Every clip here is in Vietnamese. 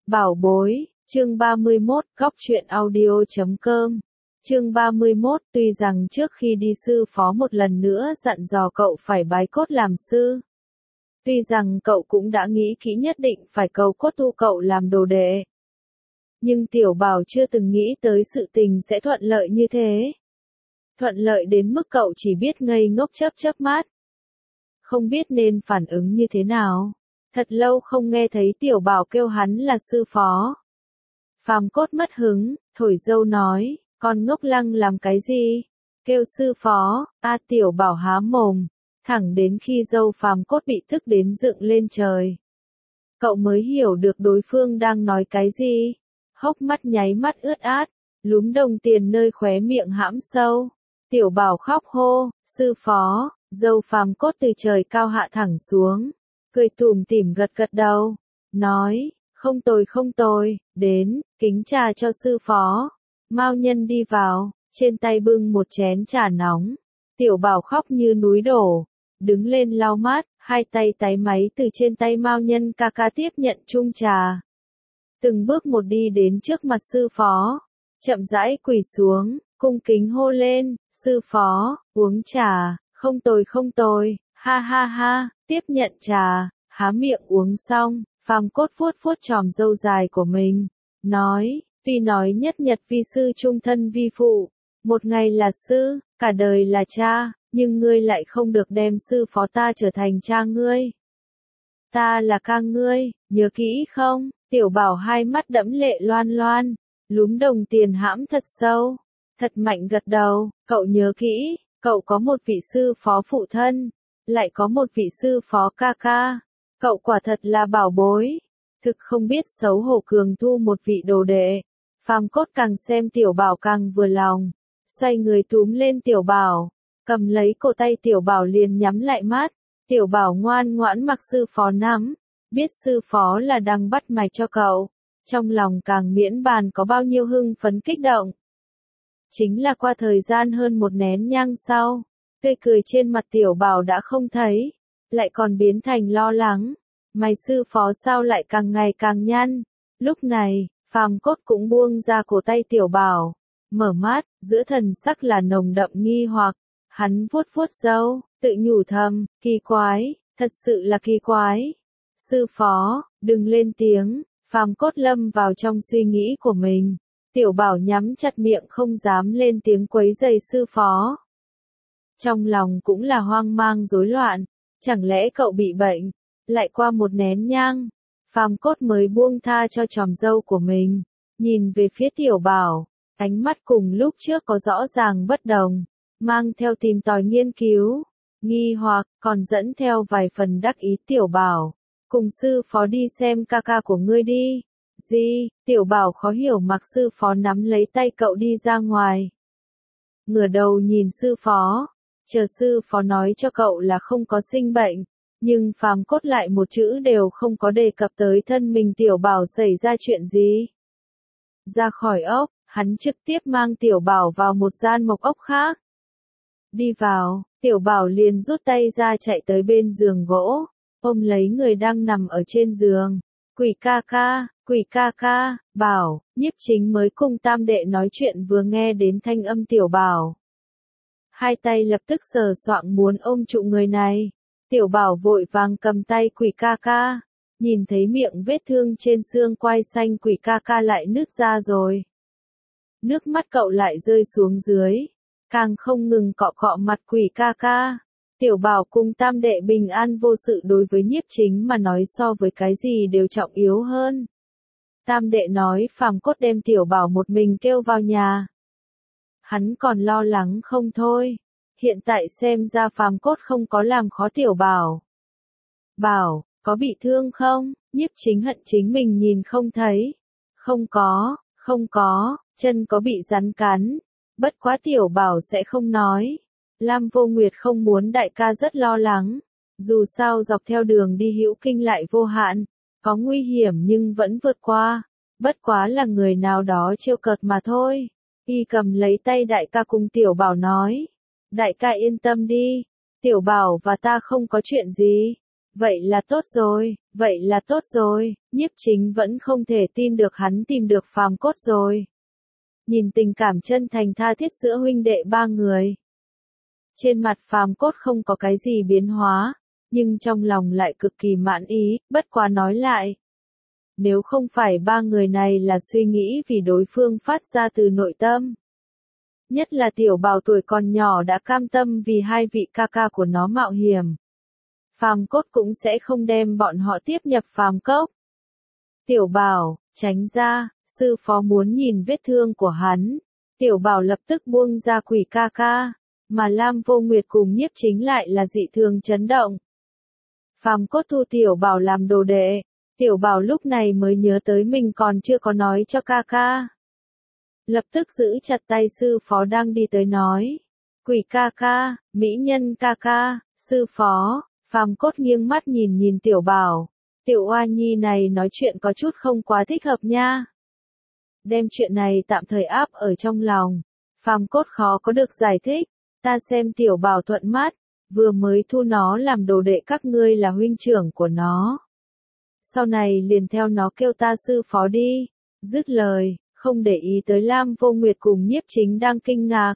Bảo bối, chương 31, góc truyện audio.com. Chương 31, tuy rằng trước khi đi sư phó một lần nữa dặn dò cậu phải bái cốt làm sư. Tuy rằng cậu cũng đã nghĩ kỹ nhất định phải cầu cốt tu cậu làm đồ đệ. Nhưng Tiểu Bảo chưa từng nghĩ tới sự tình sẽ thuận lợi như thế. Thuận lợi đến mức cậu chỉ biết ngây ngốc chớp mắt. Không biết nên phản ứng như thế nào. Thật lâu không nghe thấy Tiểu Bảo kêu hắn là sư phó. Phàm Cốt mất hứng, thổi dâu nói, con ngốc lăng làm cái gì? Kêu sư phó, Tiểu Bảo há mồm, thẳng đến khi dâu Phàm Cốt bị tức đến dựng lên trời. Cậu mới hiểu được đối phương đang nói cái gì. Hốc mắt nháy mắt ướt át, lúm đồng tiền nơi khóe miệng hãm sâu. Tiểu Bảo khóc hô, sư phó, dâu Phàm Cốt từ trời cao hạ thẳng xuống. Cười tủm tỉm gật đầu, nói, không tồi, đến, kính trà cho sư phó. Mao Nhân đi vào, trên tay bưng một chén trà nóng. Tiểu Bảo khóc như núi đổ, đứng lên lau mát, hai tay táy máy từ trên tay Mao Nhân ca ca tiếp nhận chung trà. Từng bước một đi đến trước mặt sư phó, chậm rãi quỳ xuống, cung kính hô lên, sư phó, uống trà, không tồi, ha ha, tiếp nhận trà, há miệng uống xong, Phàm Cốt vuốt chòm râu dài của mình, nói, tuy nói nhất nhật vi sư trung thân vi phụ, một ngày là sư, cả đời là cha, nhưng ngươi lại không được đem sư phó ta trở thành cha ngươi. Ta là ca ngươi, nhớ kỹ không? Tiểu Bảo hai mắt đẫm lệ loan, lúm đồng tiền hãm thật sâu, thật mạnh gật đầu, cậu nhớ kỹ, cậu có một vị sư phó phụ thân, lại có một vị sư phó ca ca, cậu quả thật là bảo bối, thực không biết xấu hổ cường thu một vị đồ đệ. Phàm Cốt càng xem Tiểu Bảo càng vừa lòng, xoay người túm lên Tiểu Bảo, cầm lấy cổ tay Tiểu Bảo liền nhắm lại mắt. Tiểu Bảo ngoan ngoãn mặc sư phó nắm, biết sư phó là đang bắt mạch cho cậu, trong lòng càng miễn bàn có bao nhiêu hưng phấn kích động. Chính là qua thời gian hơn một nén nhang sau, tươi cười trên mặt Tiểu Bảo đã không thấy, lại còn biến thành lo lắng, mày sư phó sao lại càng ngày càng nhăn. Lúc này, Phàm Cốt cũng buông ra cổ tay Tiểu Bảo, mở mắt, giữa thần sắc là nồng đậm nghi hoặc, hắn vuốt râu, tự nhủ thầm, kỳ quái, thật sự là kỳ quái. Sư phó, đừng lên tiếng, Phàm Cốt lâm vào trong suy nghĩ của mình. Tiểu Bảo nhắm chặt miệng không dám lên tiếng quấy rầy sư phó. Trong lòng cũng là hoang mang rối loạn, chẳng lẽ cậu bị bệnh? Lại qua một nén nhang, Phàm Cốt mới buông tha cho chòm râu của mình, nhìn về phía Tiểu Bảo, ánh mắt cùng lúc trước có rõ ràng bất đồng, mang theo tìm tòi nghiên cứu, nghi hoặc, còn dẫn theo vài phần đắc ý. Tiểu Bảo, cùng sư phó đi xem ca ca của ngươi đi. Gì? Tiểu Bảo khó hiểu mặc sư phó nắm lấy tay cậu đi ra ngoài. Ngửa đầu nhìn sư phó, chờ sư phó nói cho cậu là không có sinh bệnh, nhưng Phàm Cốt lại một chữ đều không có đề cập tới thân mình Tiểu Bảo xảy ra chuyện gì. Ra khỏi ốc, hắn trực tiếp mang Tiểu Bảo vào một gian mộc ốc khác. Đi vào, Tiểu Bảo liền rút tay ra chạy tới bên giường gỗ, ôm lấy người đang nằm ở trên giường. Quỷ ca ca, Bảo, Nhiếp Chính mới cùng tam đệ nói chuyện vừa nghe đến thanh âm Tiểu Bảo. Hai tay lập tức sờ soạng muốn ôm trụ người này. Tiểu Bảo vội vàng cầm tay quỷ ca, nhìn thấy miệng vết thương trên xương quai xanh quỷ ca lại nứt ra rồi. Nước mắt cậu lại rơi xuống dưới, càng không ngừng cọ mặt quỷ ca. Tiểu Bảo cùng tam đệ bình an vô sự đối với Nhiếp Chính mà nói so với cái gì đều trọng yếu hơn. Tam đệ nói Phàm Cốt đem Tiểu Bảo một mình kêu vào nhà. Hắn còn lo lắng không thôi, hiện tại xem ra Phàm Cốt không có làm khó Tiểu Bảo. Bảo, có bị thương không? Nhiếp Chính hận chính mình nhìn không thấy. Không có, chân có bị rắn cắn. Bất quá Tiểu Bảo sẽ không nói. Lam Vô Nguyệt không muốn đại ca rất lo lắng. Dù sao dọc theo đường đi hữu kinh lại vô hạn, có nguy hiểm nhưng vẫn vượt qua. Bất quá là người nào đó trêu cợt mà thôi. Y cầm lấy tay đại ca cùng Tiểu Bảo nói. Đại ca yên tâm đi. Tiểu Bảo và ta không có chuyện gì. Vậy là tốt rồi, vậy là tốt rồi, Nhiếp Chính vẫn không thể tin được hắn tìm được phàm cốt rồi. Nhìn tình cảm chân thành tha thiết giữa huynh đệ ba người. Trên mặt phàm cốt không có cái gì biến hóa, nhưng trong lòng lại cực kỳ mãn ý, bất quá nói lại. Nếu không phải ba người này là suy nghĩ vì đối phương phát ra từ nội tâm. Nhất là Tiểu Bảo tuổi còn nhỏ đã cam tâm vì hai vị ca ca của nó mạo hiểm. Phàm cốt cũng sẽ không đem bọn họ tiếp nhập phàm cốc. Tiểu Bảo, tránh ra, sư phó muốn nhìn vết thương của hắn. Tiểu Bảo lập tức buông ra Quỷ ca ca, mà Lam Vô Nguyệt cùng Nhiếp Chính lại là dị thường chấn động. Phàm cốt thu Tiểu Bảo làm đồ đệ, Tiểu Bảo lúc này mới nhớ tới mình còn chưa có nói cho ca ca. Lập tức giữ chặt tay sư phó đang đi tới nói. Quỷ ca ca, mỹ nhân ca ca, sư phó. Phàm cốt nghiêng mắt nhìn nhìn Tiểu Bảo. Tiểu oa nhi này nói chuyện có chút không quá thích hợp nha. Đem chuyện này tạm thời áp ở trong lòng. Phàm cốt khó có được giải thích. Ta xem Tiểu Bảo thuận mắt. Vừa mới thu nó làm đồ đệ các ngươi là huynh trưởng của nó. Sau này liền theo nó kêu ta sư phó đi. Dứt lời, không để ý tới Lam Vô Nguyệt cùng Nhiếp Chính đang kinh ngạc.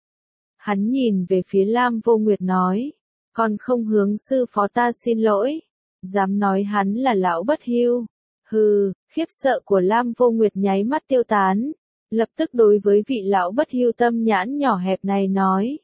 Hắn nhìn về phía Lam Vô Nguyệt nói. Còn không hướng sư phó ta xin lỗi. Dám nói hắn là lão bất hiu. Hừ, khiếp sợ của Lam Vô Nguyệt nháy mắt tiêu tán. Lập tức đối với vị lão bất hiu tâm nhãn nhỏ hẹp này nói.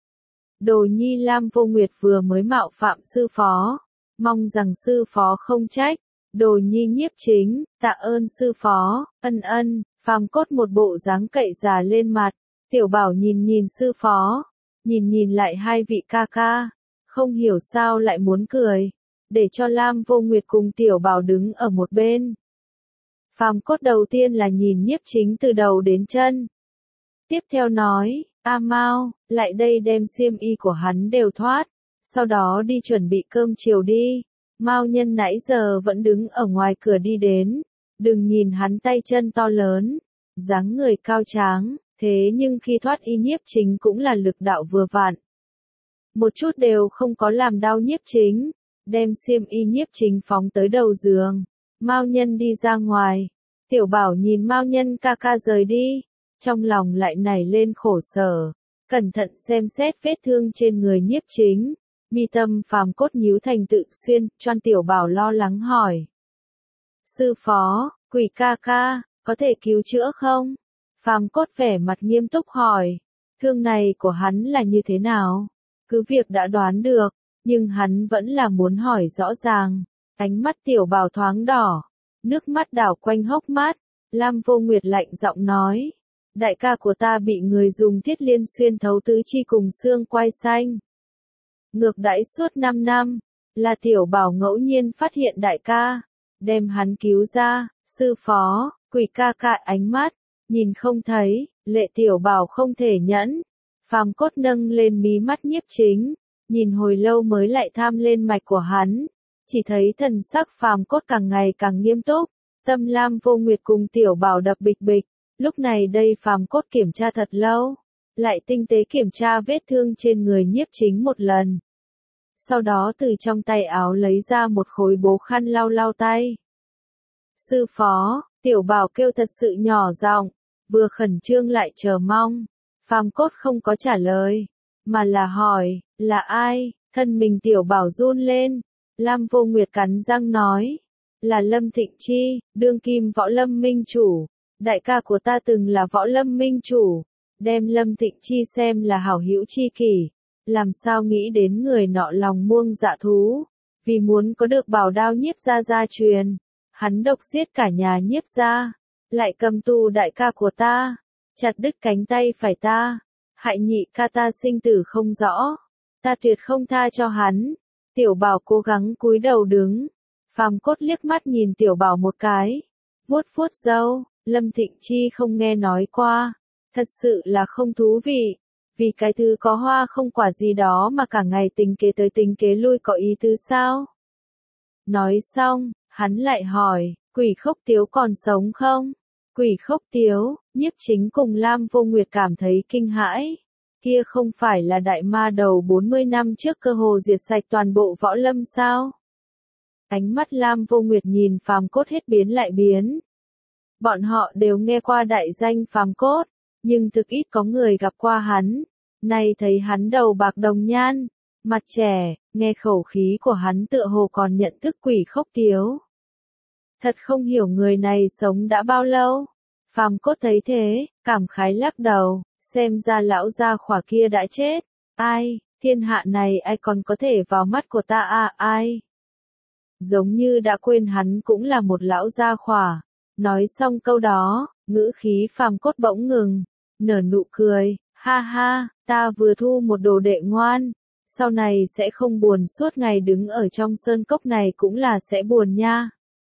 Đồ nhi Lam Vô Nguyệt vừa mới mạo phạm sư phó. Mong rằng sư phó không trách. Đồ nhi Nhiếp Chính, tạ ơn sư phó, ân ân. Phàm cốt một bộ dáng cậy già lên mặt. Tiểu Bảo nhìn nhìn sư phó. Nhìn nhìn lại hai vị ca ca. Không hiểu sao lại muốn cười, để cho Lam Vô Nguyệt cùng Tiểu Bảo đứng ở một bên. Phàm cốt đầu tiên là nhìn Nhiếp Chính từ đầu đến chân. Tiếp theo nói, A Mao, lại đây đem xiêm y của hắn đều thoát, sau đó đi chuẩn bị cơm chiều đi. Mao Nhân nãy giờ vẫn đứng ở ngoài cửa đi đến, đừng nhìn hắn tay chân to lớn, dáng người cao tráng, thế nhưng khi thoát y Nhiếp Chính cũng là lực đạo vừa vặn. Một chút đều không có làm đau Nhiếp Chính, đem xiêm y Nhiếp Chính phóng tới đầu giường. Mao Nhân đi ra ngoài, Tiểu Bảo nhìn Mao Nhân ca ca rời đi, trong lòng lại nảy lên khổ sở, cẩn thận xem xét vết thương trên người Nhiếp Chính, mi tâm phàm cốt nhíu thành tự xuyên, choan Tiểu Bảo lo lắng hỏi. Sư phó, Quỷ ca ca, có thể cứu chữa không? Phàm cốt vẻ mặt nghiêm túc hỏi, thương này của hắn là như thế nào? Cứ việc đã đoán được, nhưng hắn vẫn là muốn hỏi rõ ràng. Ánh mắt Tiểu Bảo thoáng đỏ, nước mắt đảo quanh hốc mắt. Lam Vô Nguyệt lạnh giọng nói, đại ca của ta bị người dùng thiết liên xuyên thấu tứ chi cùng xương quai xanh. Ngược đãi suốt 5 năm, là Tiểu Bảo ngẫu nhiên phát hiện đại ca, đem hắn cứu ra, sư phó, Quỷ ca ca ánh mắt, nhìn không thấy, lệ Tiểu Bảo không thể nhẫn. Phàm cốt nâng lên mí mắt Nhiếp Chính, nhìn hồi lâu mới lại tham lên mạch của hắn, chỉ thấy thần sắc phàm cốt càng ngày càng nghiêm túc, tâm Lam Vô Nguyệt cùng Tiểu Bảo đập bịch bịch, lúc này đây phàm cốt kiểm tra thật lâu, lại tinh tế kiểm tra vết thương trên người Nhiếp Chính một lần. Sau đó từ trong tay áo lấy ra một khối bố khăn lau lau tay. Sư phó, Tiểu Bảo kêu thật sự nhỏ giọng, vừa khẩn trương lại chờ mong. Phàm cốt không có trả lời, mà là hỏi, là ai? Thân mình Tiểu Bảo run lên. Lam Vô Nguyệt cắn răng nói, là Lâm Thịnh Chi, đương kim võ lâm minh chủ. Đại ca của ta từng là võ lâm minh chủ, đem Lâm Thịnh Chi xem là hảo hữu chi kỷ. Làm sao nghĩ đến người nọ lòng muông dạ thú, vì muốn có được bảo đao Nhiếp gia gia truyền, hắn độc giết cả nhà Nhiếp gia, lại cầm tù đại ca của ta, chặt đứt cánh tay phải ta, hại nhị ca ta sinh tử không rõ, ta tuyệt không tha cho hắn. Tiểu Bảo cố gắng cúi đầu đứng, phàm cốt liếc mắt nhìn Tiểu Bảo một cái, vuốt vuốt râu, Lâm Thịnh Chi không nghe nói qua, thật sự là không thú vị, vì cái thứ có hoa không quả gì đó mà cả ngày tính kế tới tính kế lui có ý tứ sao? Nói xong, hắn lại hỏi, Quỷ Khốc Tiếu còn sống không? Quỷ Khốc Tiếu, Nhiếp Chính cùng Lam Vô Nguyệt cảm thấy kinh hãi. Kia không phải là đại ma đầu 40 năm trước cơ hồ diệt sạch toàn bộ võ lâm sao? Ánh mắt Lam Vô Nguyệt nhìn Phàm Cốt hết biến lại biến. Bọn họ đều nghe qua đại danh Phàm Cốt, nhưng thực ít có người gặp qua hắn. Nay thấy hắn đầu bạc đồng nhan, mặt trẻ, nghe khẩu khí của hắn tựa hồ còn nhận thức Quỷ Khốc Tiếu. Thật không hiểu người này sống đã bao lâu. Phàm Cốt thấy thế, cảm khái lắc đầu, xem ra lão gia khỏa kia đã chết. Ai, thiên hạ này ai còn có thể vào mắt của ta à, ai? Giống như đã quên hắn cũng là một lão gia khỏa. Nói xong câu đó, ngữ khí Phàm Cốt bỗng ngừng, nở nụ cười, ha ha, ta vừa thu một đồ đệ ngoan, sau này sẽ không buồn suốt ngày đứng ở trong sơn cốc này cũng là sẽ buồn nha.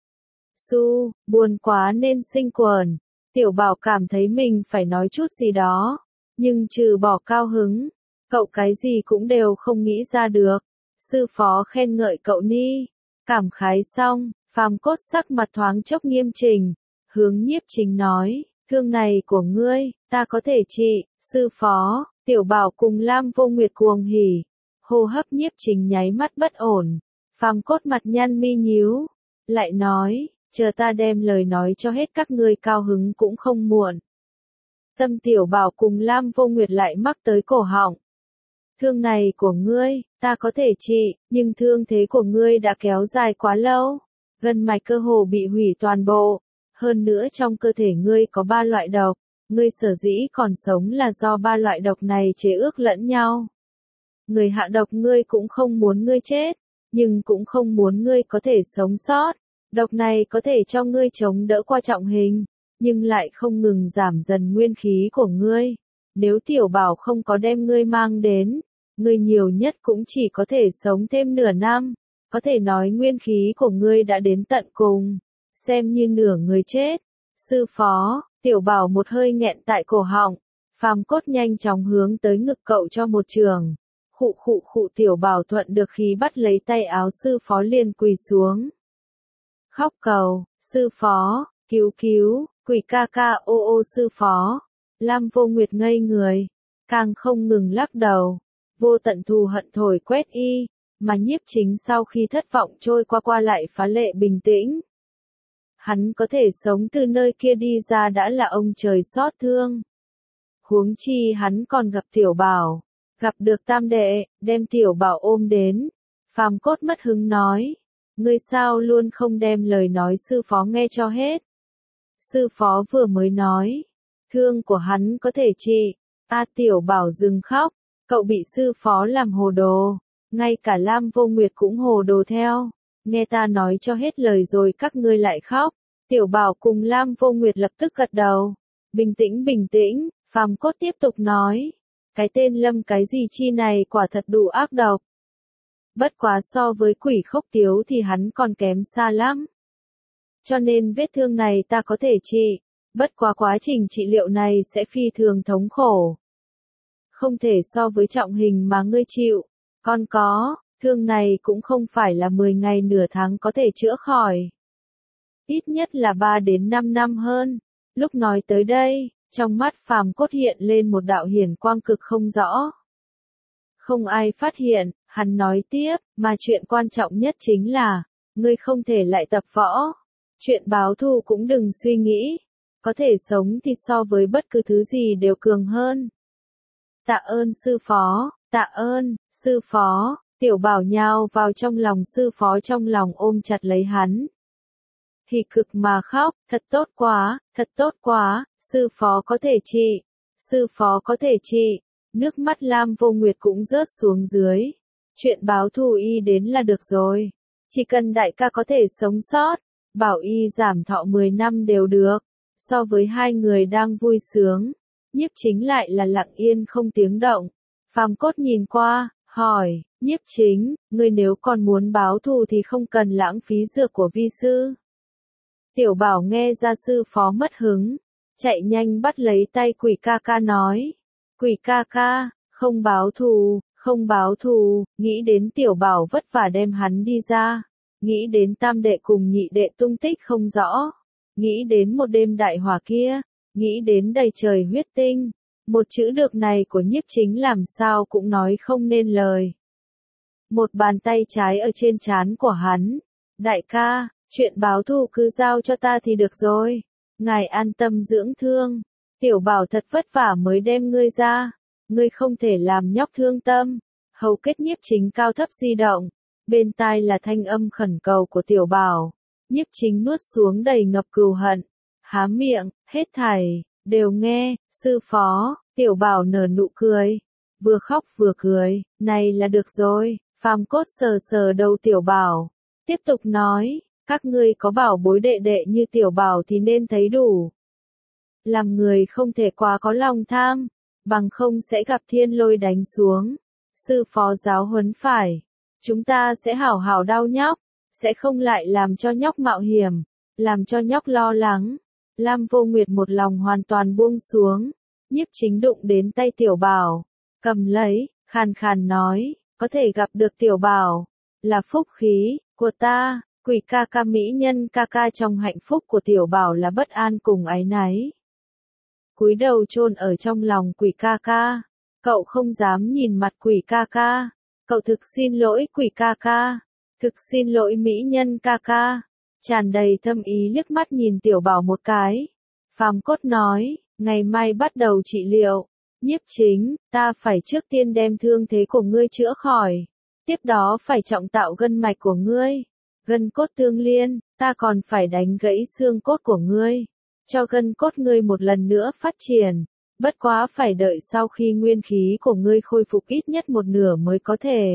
Su, buồn quá nên sinh quờn. Tiểu Bảo cảm thấy mình phải nói chút gì đó, nhưng trừ bỏ cao hứng, cậu cái gì cũng đều không nghĩ ra được. Sư phó khen ngợi cậu ni. Cảm khái xong, Phàm Cốt sắc mặt thoáng chốc nghiêm chỉnh, hướng Nhiếp Chính nói, thương này của ngươi, ta có thể trị. Sư phó, Tiểu Bảo cùng Lam Vô Nguyệt cuồng hỉ, hô hấp Nhiếp Chính nháy mắt bất ổn. Phàm Cốt mặt nhăn mi nhíu, lại nói, chờ ta đem lời nói cho hết các ngươi cao hứng cũng không muộn. Tâm Tiểu Bảo cùng Lam Vô Nguyệt lại mắc tới cổ họng. Thương này của ngươi, ta có thể trị, nhưng thương thế của ngươi đã kéo dài quá lâu. Gân mạch cơ hồ bị hủy toàn bộ. Hơn nữa trong cơ thể ngươi có 3 loại độc. Ngươi sở dĩ còn sống là do 3 loại độc này chế ước lẫn nhau. Người hạ độc ngươi cũng không muốn ngươi chết, nhưng cũng không muốn ngươi có thể sống sót. Độc này có thể cho ngươi chống đỡ qua trọng hình, nhưng lại không ngừng giảm dần nguyên khí của ngươi. Nếu Tiểu Bảo không có đem ngươi mang đến, ngươi nhiều nhất cũng chỉ có thể sống thêm nửa năm, có thể nói nguyên khí của ngươi đã đến tận cùng, xem như nửa người chết. Sư phó, Tiểu Bảo một hơi nghẹn tại cổ họng, Phàm Cốt nhanh chóng hướng tới ngực cậu cho một trường. Khụ khụ khụ, Tiểu Bảo thuận được khí bắt lấy tay áo sư phó liền quỳ xuống. Khóc cầu, sư phó, cứu cứu, Quỷ ca ca ô ô sư phó. Lam Vô Nguyệt ngây người, càng không ngừng lắc đầu. Vô tận thù hận thổi quét y, mà Nhiếp Chính sau khi thất vọng trôi qua lại phá lệ bình tĩnh. Hắn có thể sống từ nơi kia đi ra đã là ông trời xót thương. Huống chi hắn còn gặp Tiểu Bảo, gặp được tam đệ, đem Tiểu Bảo ôm đến. Phàm Cốt mất hứng nói, ngươi sao luôn không đem lời nói sư phó nghe cho hết. Sư phó vừa mới nói, thương của hắn có thể trị. Tiểu Bảo dừng khóc, cậu bị sư phó làm hồ đồ, ngay cả Lam Vô Nguyệt cũng hồ đồ theo. Nghe ta nói cho hết lời rồi các ngươi lại khóc. Tiểu Bảo cùng Lam Vô Nguyệt lập tức gật đầu. Bình tĩnh bình tĩnh, Phàm Cốt tiếp tục nói. Cái tên Lâm cái gì chi này quả thật đủ ác độc. Bất quá so với Quỷ Khốc Tiếu thì hắn còn kém xa lắm. Cho nên vết thương này ta có thể trị. Bất quá quá trình trị liệu này sẽ phi thường thống khổ. Không thể so với trọng hình mà ngươi chịu. Còn có, thương này cũng không phải là 10 ngày nửa tháng có thể chữa khỏi. Ít nhất là 3 đến 5 năm hơn. Lúc nói tới đây, trong mắt Phàm Cốt hiện lên một đạo hiển quang cực không rõ. Không ai phát hiện, hắn nói tiếp, mà chuyện quan trọng nhất chính là, ngươi không thể lại tập võ. Chuyện báo thù cũng đừng suy nghĩ. Có thể sống thì so với bất cứ thứ gì đều cường hơn. Tạ ơn sư phó, tạ ơn, sư phó. Tiểu Bảo nhào vào trong lòng sư phó, trong lòng ôm chặt lấy hắn. Hỉ cực mà khóc, thật tốt quá, sư phó có thể trị, sư phó có thể trị. Nước mắt Lam Vô Nguyệt cũng rớt xuống dưới. Chuyện báo thù y đến là được rồi. Chỉ cần đại ca có thể sống sót, bảo y giảm thọ 10 năm đều được. So với hai người đang vui sướng, Nhiếp Chính lại là lặng yên không tiếng động. Phàm Cốt nhìn qua, hỏi, Nhiếp Chính, ngươi nếu còn muốn báo thù thì không cần lãng phí dược của vi sư. Tiểu Bảo nghe ra sư phó mất hứng, chạy nhanh bắt lấy tay Quỷ ca ca nói, Quỷ ca ca, không báo thù, nghĩ đến Tiểu Bảo vất vả đem hắn đi ra, nghĩ đến tam đệ cùng nhị đệ tung tích không rõ, nghĩ đến một đêm đại hỏa kia, nghĩ đến đầy trời huyết tinh, một chữ được này của Nhiếp Chính làm sao cũng nói không nên lời. Một bàn tay trái ở trên trán của hắn, Đại ca, chuyện báo thù cứ giao cho ta thì được rồi. Ngài an tâm dưỡng thương. Tiểu Bảo thật vất vả mới đem ngươi ra. Ngươi không thể làm nhóc thương tâm. Hầu kết Nhiếp Chính cao thấp di động. Bên tai là thanh âm khẩn cầu của Tiểu Bảo. Nhiếp Chính nuốt xuống đầy ngập cừu hận. Há miệng, hết thảy, đều nghe, sư phó. Tiểu Bảo nở nụ cười. Vừa khóc vừa cười, này là được rồi. Phàm Cốt sờ sờ đầu Tiểu Bảo. Tiếp tục nói, các ngươi có bảo bối đệ đệ như Tiểu Bảo thì nên thấy đủ. Làm người không thể quá có lòng tham, bằng không sẽ gặp thiên lôi đánh xuống. Sư phó giáo huấn phải. Chúng ta sẽ hảo hảo đau nhóc, sẽ không lại làm cho nhóc mạo hiểm, làm cho nhóc lo lắng. Lam Vô Nguyệt một lòng hoàn toàn buông xuống. Nhiếp Chính đụng đến tay Tiểu Bảo, cầm lấy, khàn khàn nói, có thể gặp được Tiểu Bảo, là phúc khí của ta. Quỷ ca ca mỹ nhân ca ca trong hạnh phúc của Tiểu Bảo là bất an cùng áy náy. Cúi đầu chôn ở trong lòng quỷ ca ca. Cậu không dám nhìn mặt quỷ ca ca. Cậu thực xin lỗi quỷ ca ca. Thực xin lỗi mỹ nhân ca ca. Tràn đầy thâm ý liếc mắt nhìn Tiểu Bảo một cái. Phàm Cốt nói, ngày mai bắt đầu trị liệu. Nhiếp Chính, ta phải trước tiên đem thương thế của ngươi chữa khỏi. Tiếp đó phải trọng tạo gân mạch của ngươi. Gân cốt tương liên, ta còn phải đánh gãy xương cốt của ngươi. Cho gân cốt ngươi một lần nữa phát triển. Bất quá phải đợi sau khi nguyên khí của ngươi khôi phục ít nhất một nửa mới có thể.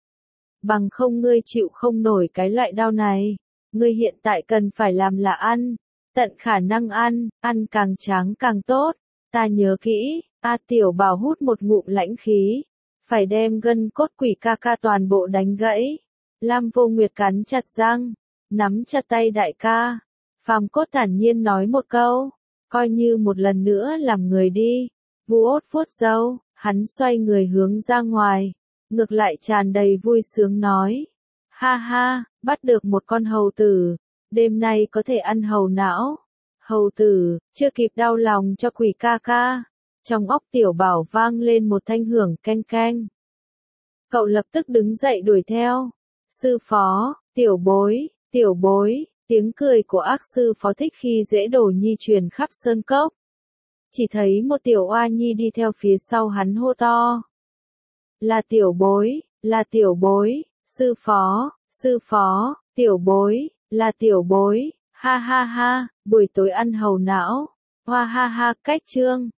Bằng không ngươi chịu không nổi cái loại đau này. Ngươi hiện tại cần phải làm là ăn. Tận khả năng ăn, ăn càng tráng càng tốt. Ta nhớ kỹ, Tiểu Bảo hút một ngụm lãnh khí. Phải đem gân cốt quỷ ca ca toàn bộ đánh gãy. Lam Vô Nguyệt cắn chặt răng, nắm chặt tay đại ca. Phàm Cốt thản nhiên nói một câu, coi như một lần nữa làm người đi. Vu Ốt vuốt râu, hắn xoay người hướng ra ngoài, ngược lại tràn đầy vui sướng nói. Ha ha, bắt được một con hầu tử, đêm nay có thể ăn hầu não. Hầu tử, chưa kịp đau lòng cho quỷ ca ca. Trong óc Tiểu Bảo vang lên một thanh hưởng keng keng. Cậu lập tức đứng dậy đuổi theo. Sư phó, tiểu bối, tiếng cười của ác sư phó Thích Khi Dễ Đồ Nhi truyền khắp sơn cốc. Chỉ thấy một tiểu oa nhi đi theo phía sau hắn hô to. Là tiểu bối, sư phó, tiểu bối, là tiểu bối, ha ha ha, buổi tối ăn hầu não, hoa ha ha, cách chương.